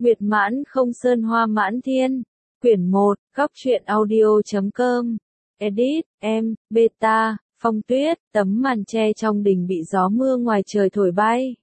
Nguyệt mãn không sơn hoa mãn thiên. Quyển 1, góc truyện audio.com. Edit, em, beta, Phong Tuyết, tấm màn che trong đình bị gió mưa ngoài trời thổi bay.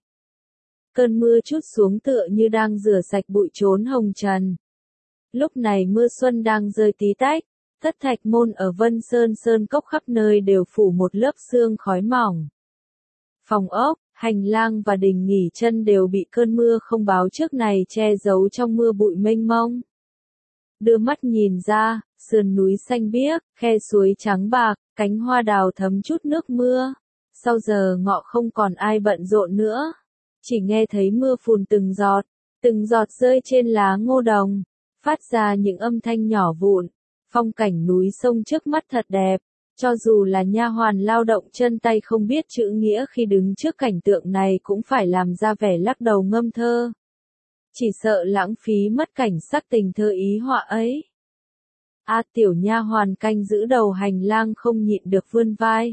Cơn mưa trút xuống tựa như đang rửa sạch bụi trốn hồng trần. Lúc này mưa xuân đang rơi tí tách, tất thạch môn ở Vân Sơn sơn cốc khắp nơi đều phủ một lớp sương khói mỏng. Phòng ốc, hành lang và đình nghỉ chân đều bị cơn mưa không báo trước này che giấu trong mưa bụi mênh mông. Đưa mắt nhìn ra, sườn núi xanh biếc, khe suối trắng bạc, cánh hoa đào thấm chút nước mưa. Sau giờ ngọ không còn ai bận rộn nữa. Chỉ nghe thấy mưa phùn từng giọt rơi trên lá ngô đồng, phát ra những âm thanh nhỏ vụn. Phong cảnh núi sông trước mắt thật đẹp, cho dù là nha hoàn lao động chân tay không biết chữ nghĩa khi đứng trước cảnh tượng này cũng phải làm ra vẻ lắc đầu ngâm thơ. Chỉ sợ lãng phí mất cảnh sắc tình thơ ý họa ấy. Tiểu nha hoàn canh giữ đầu hành lang không nhịn được vươn vai.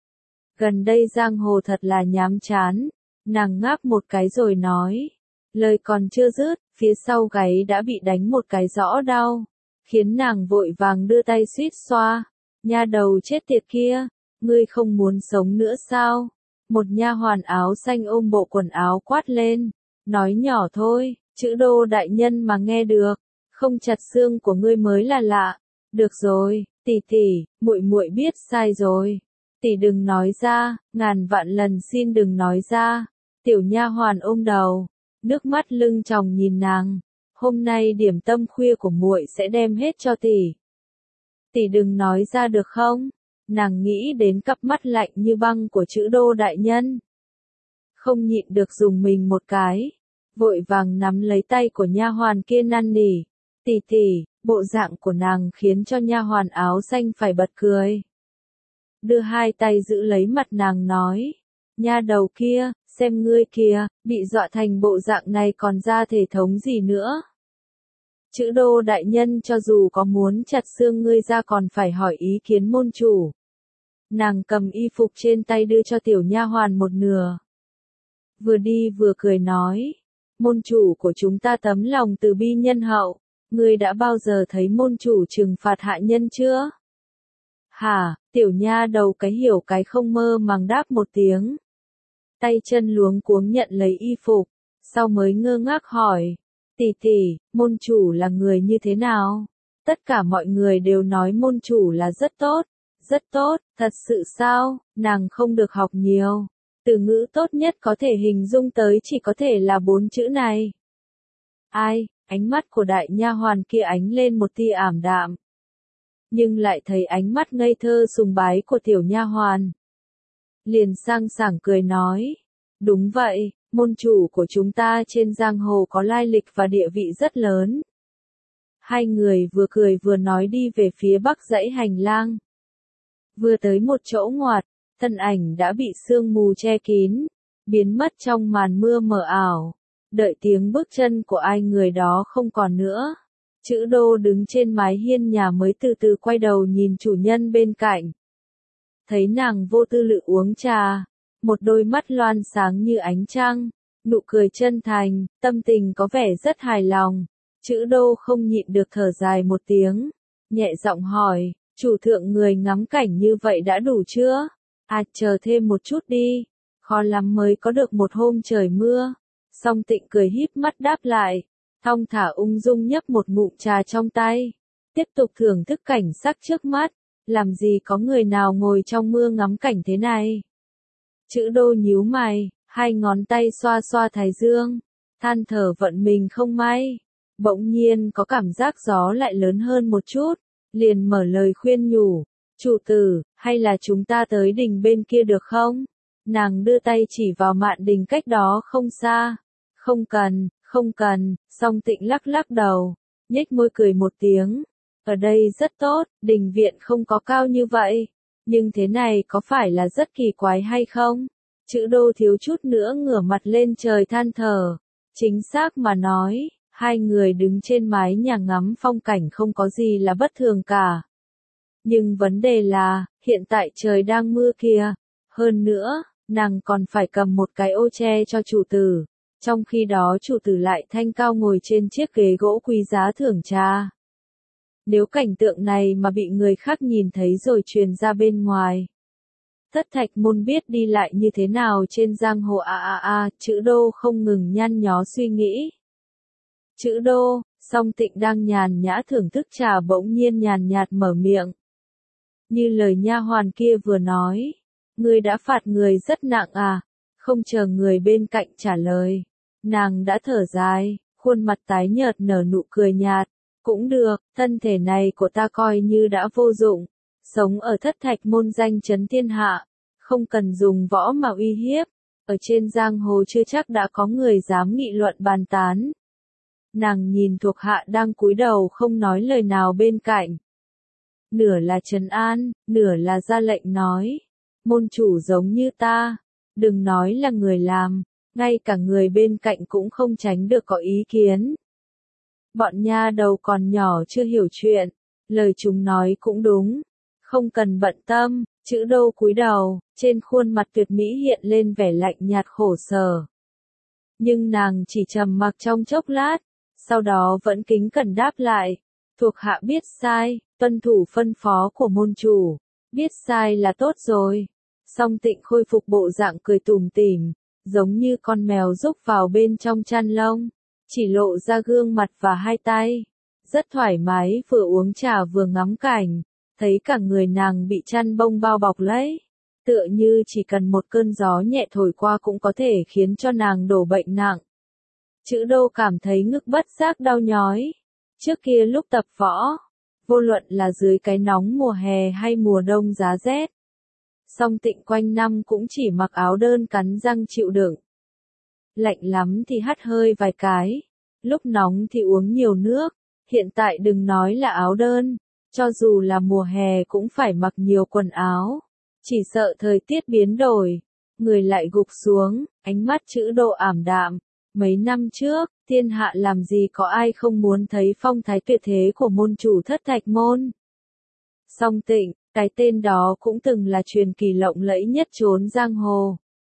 Gần đây giang hồ thật là nhám chán, nàng ngáp một cái rồi nói. Lời còn chưa dứt, phía sau gáy đã bị đánh một cái rõ đau, khiến nàng vội vàng đưa tay suýt xoa. Nha đầu chết tiệt kia, ngươi không muốn sống nữa sao? Một nha hoàn áo xanh ôm bộ quần áo quát lên, nói nhỏ thôi, chữ Đô đại nhân mà nghe được, không chặt xương của ngươi mới là lạ. Được rồi, tỷ tỷ, muội biết sai rồi. Tỷ đừng nói ra, ngàn vạn lần xin đừng nói ra. Tiểu nha hoàn ôm đầu, nước mắt lưng tròng nhìn nàng. Hôm nay điểm tâm khuya của muội sẽ đem hết cho tỷ. Tỷ đừng nói ra được không? Nàng nghĩ đến cặp mắt lạnh như băng của chữ Đô đại nhân. Không nhịn được dùng mình một cái, vội vàng nắm lấy tay của nha hoàn kia năn nỉ. Tỷ, bộ dạng của nàng khiến cho nha hoàn áo xanh phải bật cười. Đưa hai tay giữ lấy mặt nàng nói, nha đầu kia, xem ngươi kìa, bị dọa thành bộ dạng này còn ra thể thống gì nữa. Chữ Đô đại nhân cho dù có muốn chặt xương ngươi ra còn phải hỏi ý kiến môn chủ. Nàng cầm y phục trên tay đưa cho tiểu nha hoàn một nửa. Vừa đi vừa cười nói, môn chủ của chúng ta tấm lòng từ bi nhân hậu, ngươi đã bao giờ thấy môn chủ trừng phạt hạ nhân chưa? Hả, tiểu nha đầu cái hiểu cái không mơ màng đáp một tiếng. Tay chân luống cuống nhận lấy y phục, sau mới ngơ ngác hỏi. Tỷ, môn chủ là người như thế nào? Tất cả mọi người đều nói môn chủ là rất tốt, thật sự sao? Nàng không được học nhiều. Từ ngữ tốt nhất có thể hình dung tới chỉ có thể là 4 chữ này. Ai? Ánh mắt của đại nha hoàn kia ánh lên một tia ảm đạm. Nhưng lại thấy ánh mắt ngây thơ sùng bái của tiểu nha hoàn. Liền sang sảng cười nói. Đúng vậy, môn chủ của chúng ta trên giang hồ có lai lịch và địa vị rất lớn. Hai người vừa cười vừa nói đi về phía bắc dãy hành lang. Vừa tới một chỗ ngoặt, thân ảnh đã bị sương mù che kín, biến mất trong màn mưa mờ ảo. Đợi tiếng bước chân của ai người đó không còn nữa. Chữ Đô đứng trên mái hiên nhà mới từ từ quay đầu nhìn chủ nhân bên cạnh. Thấy nàng vô tư lự uống trà, một đôi mắt loan sáng như ánh trăng, nụ cười chân thành, tâm tình có vẻ rất hài lòng. Chữ Đô không nhịn được thở dài một tiếng, nhẹ giọng hỏi, chủ thượng người ngắm cảnh như vậy đã đủ chưa? Chờ thêm một chút đi, khó lắm mới có được một hôm trời mưa. Song Tịnh cười híp mắt đáp lại, thong thả ung dung nhấp một ngụm trà trong tay, tiếp tục thưởng thức cảnh sắc trước mắt, làm gì có người nào ngồi trong mưa ngắm cảnh thế này. Chữ Đô nhíu mày, hai ngón tay xoa xoa thái dương, than thở vận mình không may. Bỗng nhiên có cảm giác gió lại lớn hơn một chút, liền mở lời khuyên nhủ, chủ tử, hay là chúng ta tới đình bên kia được không? Nàng đưa tay chỉ vào mạn đình cách đó không xa. Không cần, Song Tịnh lắc đầu, nhếch môi cười một tiếng. Ở đây rất tốt, đình viện không có cao như vậy. Nhưng thế này có phải là rất kỳ quái hay không? Chữ Đô thiếu chút nữa ngửa mặt lên trời than thở. Chính xác mà nói, hai người đứng trên mái nhà ngắm phong cảnh không có gì là bất thường cả. Nhưng vấn đề là, hiện tại trời đang mưa kìa. Hơn nữa, nàng còn phải cầm một cái ô che cho chủ tử. Trong khi đó chủ tử lại thanh cao ngồi trên chiếc ghế gỗ quý giá thưởng trà. Nếu cảnh tượng này mà bị người khác nhìn thấy rồi truyền ra bên ngoài. Thất Thạch Môn biết đi lại như thế nào trên giang hồ Chữ Đô không ngừng nhăn nhó suy nghĩ. Chữ Đô, Song Tịnh đang nhàn nhã thưởng thức trà bỗng nhiên nhàn nhạt mở miệng. Như lời nha hoàn kia vừa nói, ngươi đã phạt người rất nặng à? Không chờ người bên cạnh trả lời, nàng đã thở dài, khuôn mặt tái nhợt nở nụ cười nhạt. Cũng được, thân thể này của ta coi như đã vô dụng. Sống ở Thất Thạch Môn danh chấn thiên hạ, không cần dùng võ mà uy hiếp. Ở trên giang hồ chưa chắc đã có người dám nghị luận bàn tán. Nàng nhìn thuộc hạ đang cúi đầu không nói lời nào bên cạnh. Nửa là trấn an, nửa là ra lệnh nói. Môn chủ giống như ta, đừng nói là người làm, ngay cả người bên cạnh cũng không tránh được có ý kiến. Bọn nha đầu còn nhỏ chưa hiểu chuyện, lời chúng nói cũng đúng. Không cần bận tâm, Chữ Đô cúi đầu, trên khuôn mặt tuyệt mỹ hiện lên vẻ lạnh nhạt khổ sở. Nhưng nàng chỉ trầm mặc trong chốc lát, sau đó vẫn kính cẩn đáp lại. Thuộc hạ biết sai, tuân thủ phân phó của môn chủ, biết sai là tốt rồi. Song Tịnh khôi phục bộ dạng cười tủm tỉm, giống như con mèo rúc vào bên trong chăn lông, chỉ lộ ra gương mặt và hai tay. Rất thoải mái vừa uống trà vừa ngắm cảnh, thấy cả người nàng bị chăn bông bao bọc lấy. Tựa như chỉ cần một cơn gió nhẹ thổi qua cũng có thể khiến cho nàng đổ bệnh nặng. Chữ Đô cảm thấy ngực bất giác đau nhói. Trước kia lúc tập võ, vô luận là dưới cái nóng mùa hè hay mùa đông giá rét, Song Tịnh quanh năm cũng chỉ mặc áo đơn cắn răng chịu đựng. Lạnh lắm thì hắt hơi vài cái, lúc nóng thì uống nhiều nước. Hiện tại đừng nói là áo đơn, cho dù là mùa hè cũng phải mặc nhiều quần áo. Chỉ sợ thời tiết biến đổi, người lại gục xuống, ánh mắt Chữ Đô ảm đạm. Mấy năm trước, thiên hạ làm gì có ai không muốn thấy phong thái tuyệt thế của môn chủ Thất Thạch Môn. Song Tịnh, cái tên đó cũng từng là truyền kỳ lộng lẫy nhất chốn giang hồ.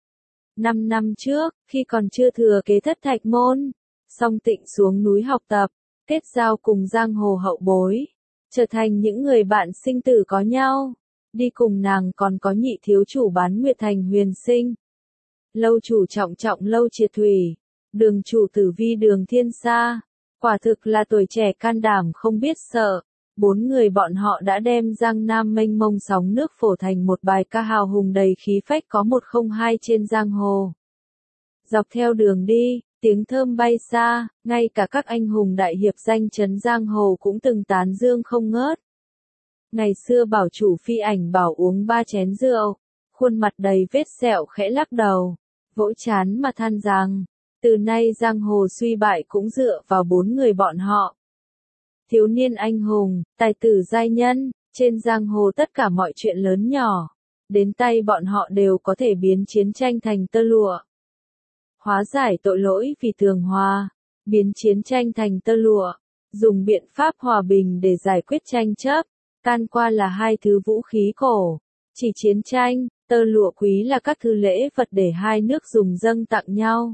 5 năm trước, khi còn chưa thừa kế Thất Thạch Môn, Song Tịnh xuống núi học tập, kết giao cùng giang hồ hậu bối, trở thành những người bạn sinh tử có nhau. Đi cùng nàng còn có nhị thiếu chủ Bán Nguyệt Thành Huyền Sinh, lâu chủ Trọng Trọng Lâu Triệt Thủy, đường chủ Tử Vi Đường Thiên Sa. Quả thực là tuổi trẻ can đảm không biết sợ. 4 người bọn họ đã đem Giang Nam mênh mông sóng nước phổ thành một bài ca hào hùng đầy khí phách có 102 trên giang hồ. Dọc theo đường đi, tiếng thơm bay xa, ngay cả các anh hùng đại hiệp danh chấn giang hồ cũng từng tán dương không ngớt. Ngày xưa bảo chủ Phi Ảnh bảo uống 3 chén rượu, khuôn mặt đầy vết sẹo khẽ lắc đầu, vỗ chán mà than rằng, từ nay giang hồ suy bại cũng dựa vào 4 người bọn họ. Thiếu niên anh hùng, tài tử giai nhân, trên giang hồ tất cả mọi chuyện lớn nhỏ, đến tay bọn họ đều có thể biến chiến tranh thành tơ lụa. Hóa giải tội lỗi vì tường hòa, biến chiến tranh thành tơ lụa, dùng biện pháp hòa bình để giải quyết tranh chấp, can qua là hai thứ vũ khí cổ. Chỉ chiến tranh, tơ lụa quý là các thứ lễ vật để hai nước dùng dâng tặng nhau.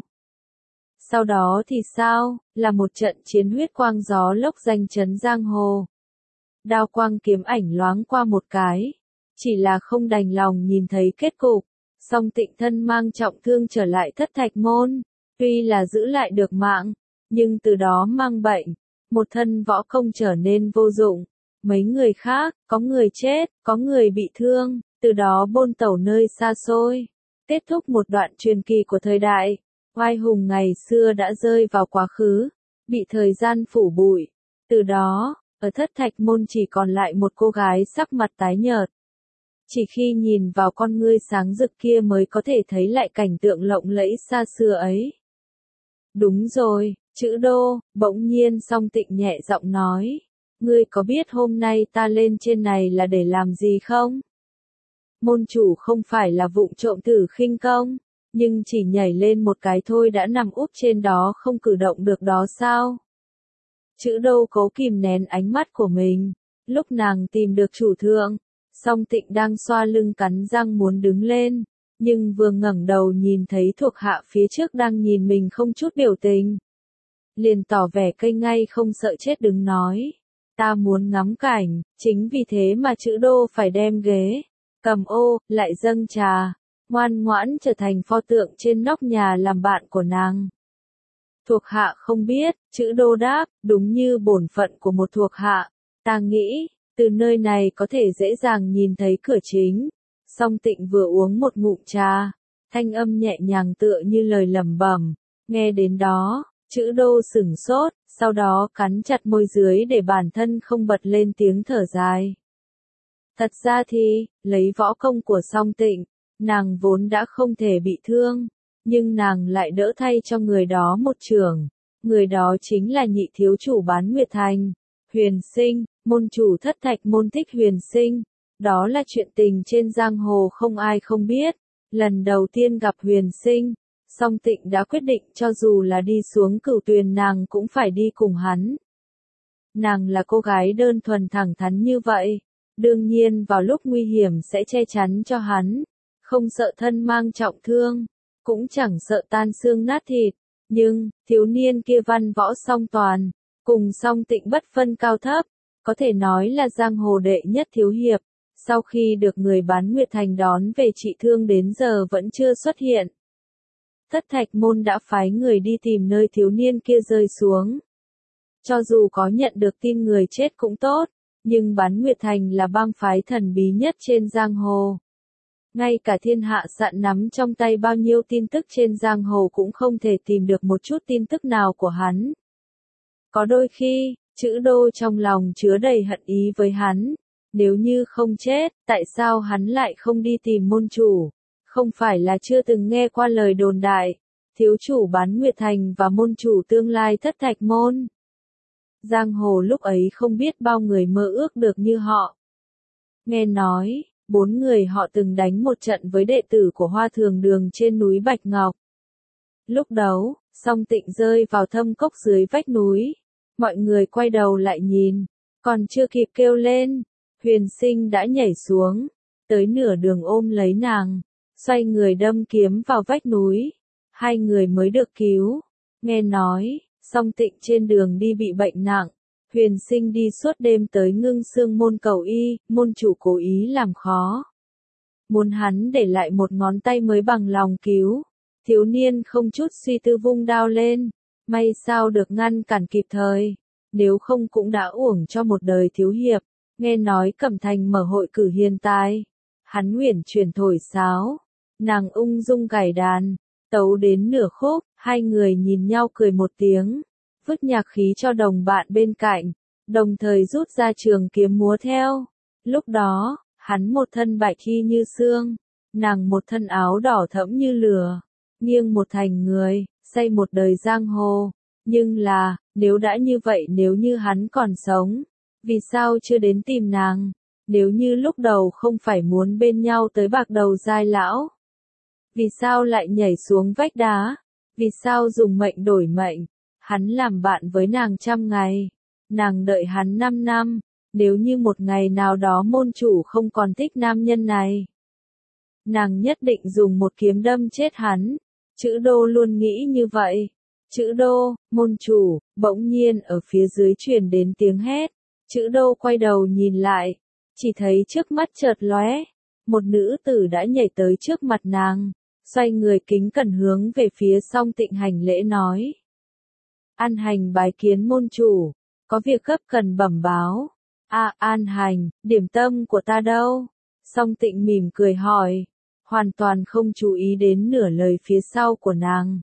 Sau đó thì sao, là một trận chiến huyết quang gió lốc danh chấn giang hồ. Đao quang kiếm ảnh loáng qua một cái, chỉ là không đành lòng nhìn thấy kết cục. Song Tịnh thân mang trọng thương trở lại Thất Thạch Môn, tuy là giữ lại được mạng, nhưng từ đó mang bệnh, một thân võ công trở nên vô dụng. Mấy người khác, có người chết, có người bị thương, từ đó bôn tẩu nơi xa xôi. Kết thúc một đoạn truyền kỳ của thời đại, oai hùng ngày xưa đã rơi vào quá khứ, bị thời gian phủ bụi. Từ đó, ở Thất Thạch Môn chỉ còn lại một cô gái sắc mặt tái nhợt. Chỉ khi nhìn vào con ngươi sáng rực kia mới có thể thấy lại cảnh tượng lộng lẫy xa xưa ấy. Đúng rồi, Chữ Đô, bỗng nhiên Song Tịnh nhẹ giọng nói. Ngươi có biết hôm nay ta lên trên này là để làm gì không? Môn chủ không phải là vụng trộm thử khinh công, nhưng chỉ nhảy lên một cái thôi đã nằm úp trên đó không cử động được đó sao? Chữ Đô cố kìm nén ánh mắt của mình, lúc nàng tìm được chủ thượng, Song Tịnh đang xoa lưng cắn răng muốn đứng lên, nhưng vừa ngẩng đầu nhìn thấy thuộc hạ phía trước đang nhìn mình không chút biểu tình. Liền tỏ vẻ cây ngay không sợ chết đứng nói. Ta muốn ngắm cảnh, chính vì thế mà Chữ Đô phải đem ghế, cầm ô, lại dâng trà, ngoan ngoãn trở thành pho tượng trên nóc nhà làm bạn của nàng. Thuộc hạ không biết, Chữ Đô đáp, đúng như bổn phận của một thuộc hạ, ta nghĩ, từ nơi này có thể dễ dàng nhìn thấy cửa chính. Song Tịnh vừa uống một ngụm trà, thanh âm nhẹ nhàng tựa như lời lẩm bẩm, nghe đến đó, Chữ Đô sửng sốt, sau đó cắn chặt môi dưới để bản thân không bật lên tiếng thở dài. Thật ra thì, lấy võ công của Song Tịnh, nàng vốn đã không thể bị thương, nhưng nàng lại đỡ thay cho người đó một chưởng, người đó chính là nhị thiếu chủ Bán Nguyệt Thành, Huyền Sinh, môn chủ Thất Thạch môn Thích Huyền Sinh. Đó là chuyện tình trên giang hồ không ai không biết. Lần đầu tiên gặp Huyền Sinh, Song Tịnh đã quyết định cho dù là đi xuống Cửu Tuyền nàng cũng phải đi cùng hắn. Nàng là cô gái đơn thuần thẳng thắn như vậy, đương nhiên vào lúc nguy hiểm sẽ che chắn cho hắn, không sợ thân mang trọng thương, cũng chẳng sợ tan xương nát thịt, nhưng, thiếu niên kia văn võ song toàn, cùng Song Tịnh bất phân cao thấp, có thể nói là giang hồ đệ nhất thiếu hiệp. Sau khi được người Bán Nguyệt Thành đón về trị thương đến giờ vẫn chưa xuất hiện. Thất Thạch môn đã phái người đi tìm nơi thiếu niên kia rơi xuống. Cho dù có nhận được tin người chết cũng tốt, nhưng Bán Nguyệt Thành là bang phái thần bí nhất trên giang hồ. Ngay cả thiên hạ sạn nắm trong tay bao nhiêu tin tức trên giang hồ cũng không thể tìm được một chút tin tức nào của hắn. Có đôi khi, Chữ Đô trong lòng chứa đầy hận ý với hắn. Nếu như không chết, tại sao hắn lại không đi tìm môn chủ? Không phải là chưa từng nghe qua lời đồn đại, thiếu chủ Bán Nguyệt Thành và môn chủ tương lai Thất Thạch môn. Giang hồ lúc ấy không biết bao người mơ ước được như họ. Nghe nói, 4 người họ từng đánh một trận với đệ tử của Hoa Thường Đường trên núi Bạch Ngọc. Lúc đấu, Song Tịnh rơi vào thâm cốc dưới vách núi. Mọi người quay đầu lại nhìn, còn chưa kịp kêu lên. Huyền Sinh đã nhảy xuống, tới nửa đường ôm lấy nàng, xoay người đâm kiếm vào vách núi. Hai người mới được cứu. Nghe nói, Song Tịnh trên đường đi bị bệnh nặng. Huyền Sinh đi suốt đêm tới Ngưng Xương môn cầu y, môn chủ cố ý làm khó. Muốn hắn để lại một ngón tay mới bằng lòng cứu. Thiếu niên không chút suy tư vung đao lên. May sao được ngăn cản kịp thời. Nếu không cũng đã uổng cho một đời thiếu hiệp. Nghe nói Cẩm Thành mở hội cử hiền tài. Hắn uyển chuyển thổi sáo. Nàng ung dung gảy đàn. Tấu đến nửa khúc, hai người nhìn nhau cười một tiếng. Vứt nhạc khí cho đồng bạn bên cạnh. Đồng thời rút ra trường kiếm múa theo. Lúc đó, hắn một thân bạch y như xương. Nàng một thân áo đỏ thẫm như lửa. Nghiêng một thành người, xây một đời giang hồ. Nhưng là, nếu đã như vậy nếu như hắn còn sống. Vì sao chưa đến tìm nàng? Nếu như lúc đầu không phải muốn bên nhau tới bạc đầu giai lão? Vì sao lại nhảy xuống vách đá? Vì sao dùng mệnh đổi mệnh? Hắn làm bạn với nàng 100 ngày. Nàng đợi hắn 5 năm. Nếu như một ngày nào đó môn chủ không còn thích nam nhân này. Nàng nhất định dùng một kiếm đâm chết hắn. Chữ Đô luôn nghĩ như vậy. Chữ Đô, môn chủ, bỗng nhiên ở phía dưới truyền đến tiếng hét. Chữ Đô quay đầu nhìn lại, chỉ thấy trước mắt chợt lóe, một nữ tử đã nhảy tới trước mặt nàng, xoay người kính cẩn hướng về phía Song Tịnh hành lễ nói. An Hành bái kiến môn chủ, có việc gấp cần bẩm báo. An Hành, điểm tâm của ta đâu? Song Tịnh mỉm cười hỏi, hoàn toàn không chú ý đến nửa lời phía sau của nàng.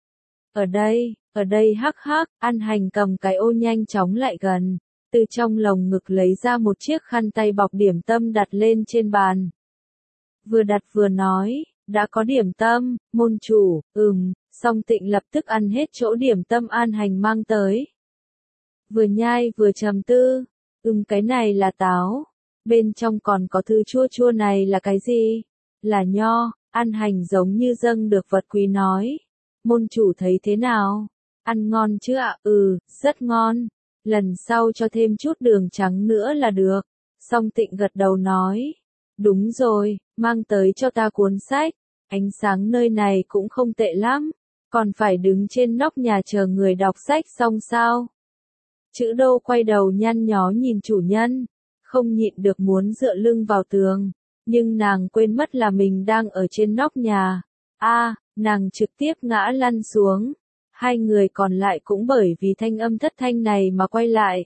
Ở đây hắc hắc, An Hành cầm cái ô nhanh chóng lại gần. Từ trong lồng ngực lấy ra một chiếc khăn tay bọc điểm tâm đặt lên trên bàn. Vừa đặt vừa nói, đã có điểm tâm, môn chủ, Song Tịnh lập tức ăn hết chỗ điểm tâm An Hành mang tới. Vừa nhai vừa trầm tư, cái này là táo, bên trong còn có thứ chua chua này là cái gì? Là nho, An Hành giống như dâng được vật quý nói. Môn chủ thấy thế nào? Ăn ngon chứ ạ? Rất ngon. Lần sau cho thêm chút đường trắng nữa là được. Song Tịnh gật đầu nói. Đúng rồi, mang tới cho ta cuốn sách. Ánh sáng nơi này cũng không tệ lắm, còn phải đứng trên nóc nhà chờ người đọc sách xong sao? Chữ Đô quay đầu nhăn nhó nhìn chủ nhân, không nhịn được muốn dựa lưng vào tường, nhưng nàng quên mất là mình đang ở trên nóc nhà. Nàng trực tiếp ngã lăn xuống. Hai người còn lại cũng bởi vì thanh âm thất thanh này mà quay lại.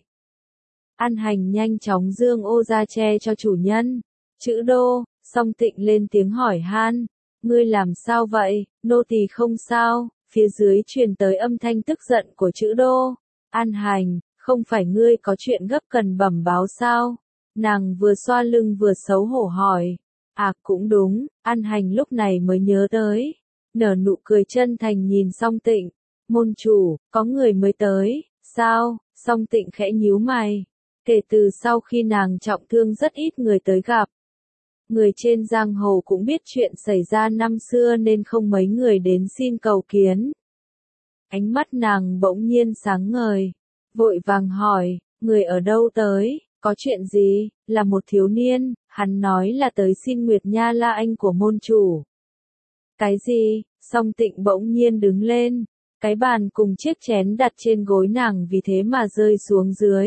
An Hành nhanh chóng giương ô ra che cho chủ nhân. Chữ Đô, Song Tịnh lên tiếng hỏi han, ngươi làm sao vậy? Nô tỳ không sao. Phía dưới truyền tới âm thanh tức giận của chữ Đô. An Hành, không phải ngươi có chuyện gấp cần bẩm báo sao? Nàng vừa xoa lưng vừa xấu hổ hỏi. Cũng đúng. An Hành lúc này mới nhớ tới, nở nụ cười chân thành nhìn Song Tịnh. Môn chủ, có người mới tới, sao? Song Tịnh khẽ nhíu mày. Kể từ sau khi nàng trọng thương rất ít người tới gặp. Người trên giang hồ cũng biết chuyện xảy ra năm xưa nên không mấy người đến xin cầu kiến. Ánh mắt nàng bỗng nhiên sáng ngời, vội vàng hỏi, người ở đâu tới, có chuyện gì? Là một thiếu niên, hắn nói là tới xin Nguyệt Nha La Anh của môn chủ. Cái gì? Song Tịnh bỗng nhiên đứng lên, cái bàn cùng chiếc chén đặt trên gối nàng vì thế mà rơi xuống dưới.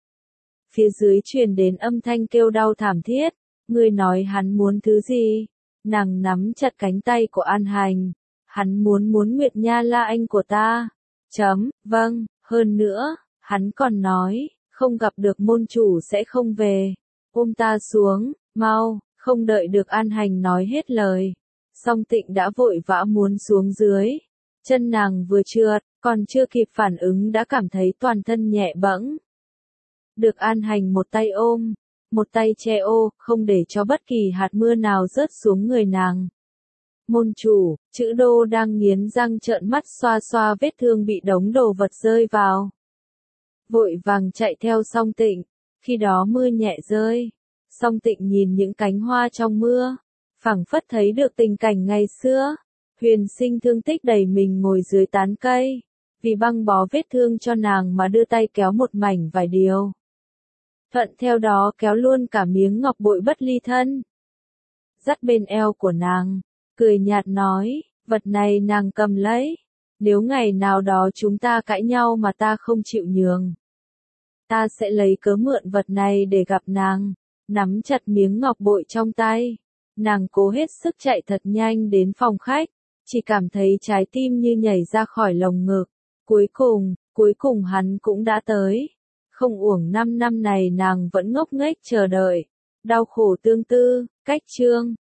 Phía dưới truyền đến âm thanh kêu đau thảm thiết, ngươi nói hắn muốn thứ gì? Nàng nắm chặt cánh tay của An Hành, hắn muốn Nguyệt Nha La Anh của ta. Vâng, hơn nữa, hắn còn nói, không gặp được môn chủ sẽ không về. Ôm ta xuống, mau. Không đợi được An Hành nói hết lời, Song Tịnh đã vội vã muốn xuống dưới. Chân nàng vừa trượt, còn chưa kịp phản ứng đã cảm thấy toàn thân nhẹ bẫng. Được An Hành một tay ôm, một tay che ô, không để cho bất kỳ hạt mưa nào rớt xuống người nàng. Môn chủ, chữ Đô đang nghiến răng trợn mắt xoa xoa vết thương bị đống đồ vật rơi vào. Vội vàng chạy theo Song Tịnh, khi đó mưa nhẹ rơi. Song Tịnh nhìn những cánh hoa trong mưa, phảng phất thấy được tình cảnh ngày xưa. Huyền Sinh thương tích đầy mình ngồi dưới tán cây, vì băng bó vết thương cho nàng mà đưa tay kéo một mảnh vải điều. Thuận theo đó kéo luôn cả miếng ngọc bội bất ly thân. Dắt bên eo của nàng, cười nhạt nói, vật này nàng cầm lấy. Nếu ngày nào đó chúng ta cãi nhau mà ta không chịu nhường, ta sẽ lấy cớ mượn vật này để gặp nàng. Nắm chặt miếng ngọc bội trong tay, nàng cố hết sức chạy thật nhanh đến phòng khách, chỉ cảm thấy trái tim như nhảy ra khỏi lồng ngực. Cuối cùng hắn cũng đã tới. Không uổng 5 năm này nàng vẫn ngốc nghếch chờ đợi. Đau khổ tương tư, cách chương.